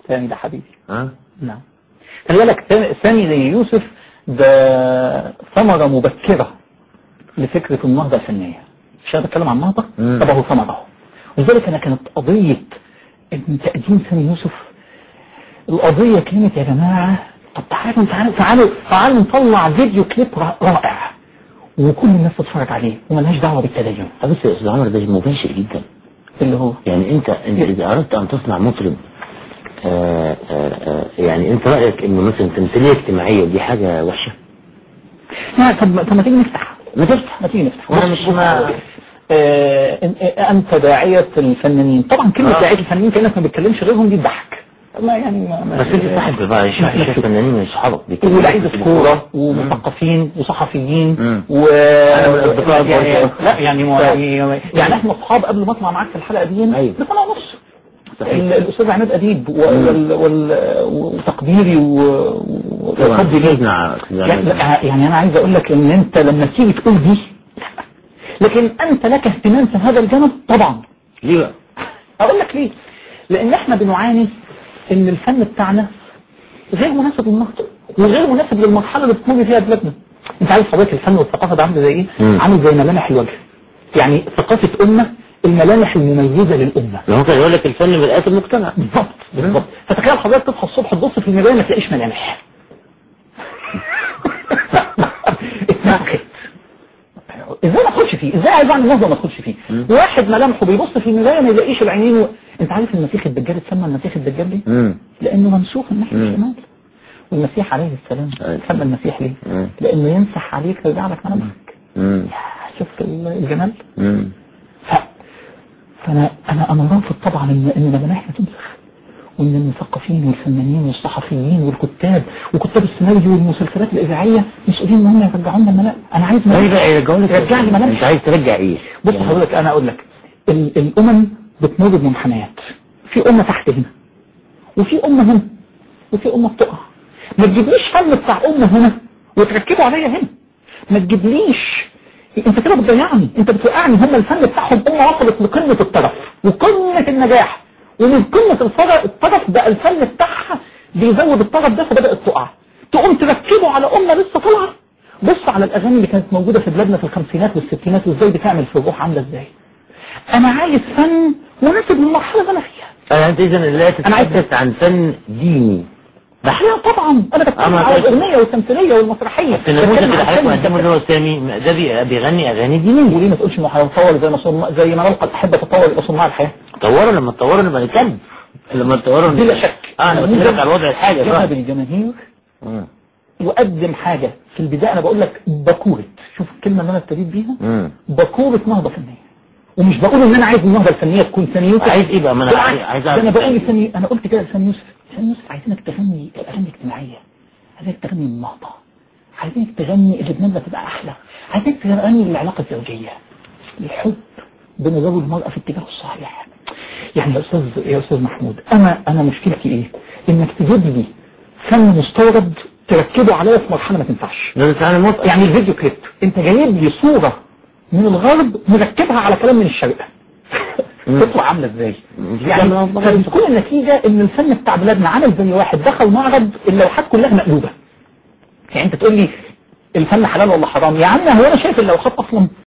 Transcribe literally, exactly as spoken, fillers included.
سامي ده حبيبي. ها؟ نعم. خلي بالك سامي زي يوسف ده ثمرة مبكرة لفكرة النهضة الفنية. مش أنا بتكلم عن النهضة؟ طب هو ثمرة. ولذلك أنا كانت قضية إن تقديم سامي يوسف، القضية كانت يا جماعة طب تعالوا تعالوا تعالوا تعالوا نطلع فيديو كليب رائع وكل الناس تتفرج عليه وملهاش دعوة بالتدين. بس يا أستاذ عمر ده مباشر جدا. اللي هو يعني أنت أنت إذا أردت أن تصنع مطرب آآ آآ يعني أنت رأيك إنه مثلا تمثيلية اجتماعية دي حاجة وحشة؟ لا طب طب ما تيجي نفتح ما تفتح ما تيجي نفتح وأنا مش ما آه أنت داعية الفنانين. طبعا كلمة آه. داعية الفنانين كأنك ما بتكلمش غيرهم دي تضحك. ما يعني ما ما بس انت صاحب بقى الشيخ فنانين من صحابك ولاعيبه كوره ومثقفين وصحفيين و يعني لا يعني يعني يعني احنا اصحاب قبل ما اطلع معاك في الحلقه دي بسنه ونص. الاستاذ عماد اديب وتقديري وحبي ليه يعني انا عايز اقول لك ان انت لما تيجي تقول دي لكن انت لك اهتمام في هذا الجانب طبعا. ليه بقى؟ اقول لك ليه؟ لان احنا بنعاني ان الفن بتاعنا غير مناسب للنهضة وغير مناسب للمرحله اللي بتمر فيها بلادنا. انت عارف حضرتك الفن والثقافه ده عامل زي ايه؟ عامل زي ملامح الوجه. يعني ثقافه امه الملامح المميزه للامه. هو كان يقول لك الفن مرآة المجتمع. بالظبط بالظبط. فتخيل حضرتك تصحى الصبح تبص في المرايه ما تلاقيش ملامح. ازاي ما ادخلش فيه؟ ازاي عايز اعمل نهضه ما ادخلش فيه؟ واحد ملامحه بيبص في المرايه ما يلاقيش العينين و... انت عارف المسيح الدجال اتسمى المسيح الدجال ليه؟ مم. لانه منسوخ الناحيه الشمال. والمسيح عليه السلام اتسمى المسيح ليه؟ مم. لانه يمسح عليك ويرجع لك ملامحك. شفت الجمال؟ ف... فانا انا انا رافض طبعا ان ان ملامحنا تنسخ وان المثقفين والفنانين والصحفيين والكتاب وكتاب السيناريو والمسلسلات الاذاعيه مسؤولين ان هم يرجعوا لنا الملامح. انا عايز ملامح يرجعوا لك. رجع لي ملامح. انت عايز ترجع ايه؟ بص يعني حضرتك انا اقول لك ال الامم بتمر بمنحنيات. في امه تحت هنا وفي امه هنا وفي امه بتقع. ما تجيبليش فن بتاع امه هنا وتركبه عليا هنا. ما تجيبليش انت كده بتضيعني، انت بتوقعني. هم الفن بتاعهم امه وصلت لقمه الطرف وقمه النجاح ومن قمه الطرف بقى الفن بتاعها بيزود الطرف ده فبدات تقع. تقوم تركبه على امه لسه طالعه. بص على الاغاني اللي كانت موجوده في بلادنا في الخمسينات والستينات وازاي بتعمل في الروح عامله ازاي. انا عايز فن مناسب للمرحله اللي انا فيها. انا انت اذا لا تتحدث عن فن ديني بحية طبعا. انا بتكلم على الاغنيه والتمثيليه والمسرحيه. بس النموذج اللي حضرتك مقدمه اللي هو سامي ده بيغني اغاني دينيه. وليه ما تقولش انه هيتطور زي ما صنع زي ما نلقى الاحبه تطور الى صناع الحياه؟ طوروا لما تطوروا نبقى نتكلم. لما تطوروا بلا شك. اه انا بتكلم على الوضع الحالي بقى بالجماهير وقدم حاجه في البدايه. انا بقول لك باكوره. شوف الكلمه اللي انا ابتديت بيها باكوره نهضه فنيه. ومش بقول ان انا عايز النهضه الفنيه تكون ثاني يوسف. عايز ايه بقى؟ ما انا عايز اعرف. انا بقول ثاني انا قلت كده ثاني يوسف. ثاني يوسف عايزينك تغني الاغاني الاجتماعيه. عايزينك تغني النهضه. عايزينك تغني اللي دماغها تبقى احلى. عايزينك تغني العلاقه الزوجيه. الحب بين الرجل والمراه في اتجاه الصحيح. يعني يا استاذ يا استاذ محمود انا انا مشكلتي ايه؟ انك تجيب لي فن مستورد تركبه عليا في مرحله ما تنفعش. يعني الفيديو كليب انت جايب لي صوره من الغرب مركبها على كلام من الشرق. تطلع عامله ازاي؟ يعني تكون النتيجه ان الفن بتاع بلادنا عامل زي واحد دخل معرض اللوحات كلها مقلوبه. يعني انت تقول لي الفن حلال ولا حرام؟ يا عم هو انا شايف اللوحات اصلا